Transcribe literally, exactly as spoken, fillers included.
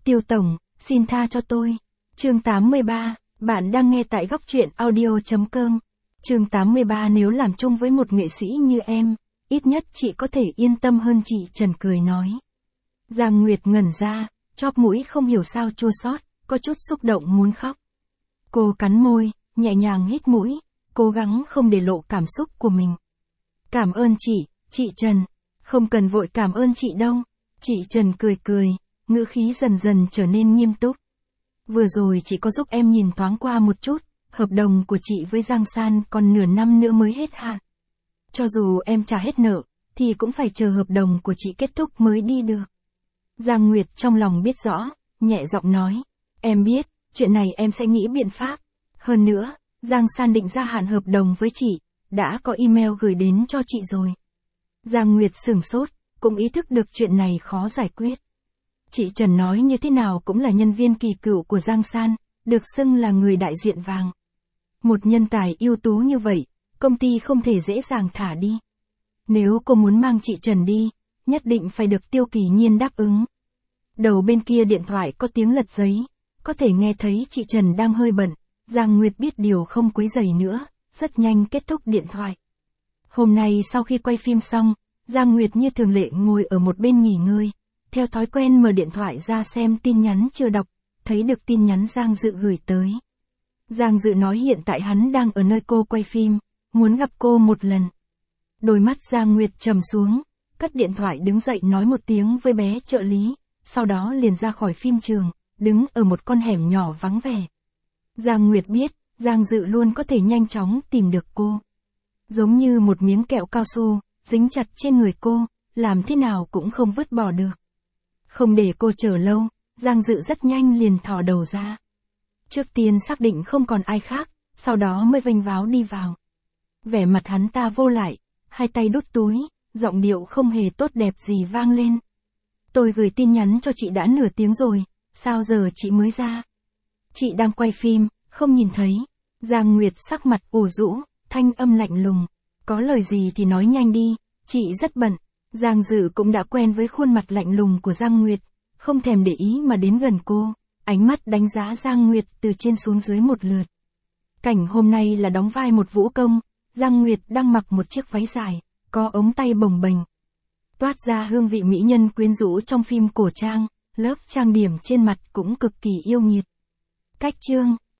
Tiêu Tổng, xin tha cho tôi. Chương tám mươi ba, bạn đang nghe tại góc truyện audio.com. Chương tám mươi ba Nếu làm chung với một nghệ sĩ như em, ít nhất chị có thể yên tâm hơn, chị Trần cười nói. Giang Nguyệt ngẩn ra, chóp mũi không hiểu sao chua xót, có chút xúc động muốn khóc. Cô cắn môi, nhẹ nhàng hít mũi, cố gắng không để lộ cảm xúc của mình. Cảm ơn chị, chị Trần. Không cần vội cảm ơn chị đâu. Chị Trần cười cười, ngữ khí dần dần trở nên nghiêm túc. Vừa rồi chị có giúp em nhìn thoáng qua một chút, hợp đồng của chị với Giang San còn nửa năm nữa mới hết hạn. Cho dù em trả hết nợ, thì cũng phải chờ hợp đồng của chị kết thúc mới đi được. Giang Nguyệt trong lòng biết rõ, nhẹ giọng nói. Em biết, chuyện này em sẽ nghĩ biện pháp. Hơn nữa, Giang San định gia hạn hợp đồng với chị, đã có email gửi đến cho chị rồi. Giang Nguyệt sửng sốt, cũng ý thức được chuyện này khó giải quyết. Chị Trần nói như thế nào cũng là nhân viên kỳ cựu của Giang San, được xưng là người đại diện vàng. Một nhân tài ưu tú như vậy, công ty không thể dễ dàng thả đi. Nếu cô muốn mang chị Trần đi, nhất định phải được Tiêu Kỳ Nhiên đáp ứng. Đầu bên kia điện thoại có tiếng lật giấy, có thể nghe thấy chị Trần đang hơi bận. Giang Nguyệt biết điều không quấy rầy nữa, rất nhanh kết thúc điện thoại. Hôm nay sau khi quay phim xong, Giang Nguyệt như thường lệ ngồi ở một bên nghỉ ngơi, theo thói quen mở điện thoại ra xem tin nhắn chưa đọc, thấy được tin nhắn Giang Dự gửi tới. Giang Dự nói hiện tại hắn đang ở nơi cô quay phim, muốn gặp cô một lần. Đôi mắt Giang Nguyệt trầm xuống, cất điện thoại đứng dậy nói một tiếng với bé trợ lý, sau đó liền ra khỏi phim trường, đứng ở một con hẻm nhỏ vắng vẻ. Giang Nguyệt biết, Giang Dự luôn có thể nhanh chóng tìm được cô. Giống như một miếng kẹo cao su, dính chặt trên người cô, làm thế nào cũng không vứt bỏ được. Không để cô chờ lâu, Giang Dự rất nhanh liền thò đầu ra. Trước tiên xác định không còn ai khác, sau đó mới vênh váo đi vào. Vẻ mặt hắn ta vô lại, hai tay đút túi, giọng điệu không hề tốt đẹp gì vang lên. Tôi gửi tin nhắn cho chị đã nửa tiếng rồi, sao giờ chị mới ra? Chị đang quay phim, không nhìn thấy. Giang Nguyệt sắc mặt ủ rũ, thanh âm lạnh lùng. Có lời gì thì nói nhanh đi, chị rất bận. Giang Dự cũng đã quen với khuôn mặt lạnh lùng của Giang Nguyệt, không thèm để ý mà đến gần cô, ánh mắt đánh giá Giang Nguyệt từ trên xuống dưới một lượt. Cảnh hôm nay là đóng vai một vũ công, Giang Nguyệt đang mặc một chiếc váy dài, có ống tay bồng bềnh. Toát ra hương vị mỹ nhân quyến rũ trong phim cổ trang, lớp trang điểm trên mặt cũng cực kỳ yêu nghiệt. Cách chương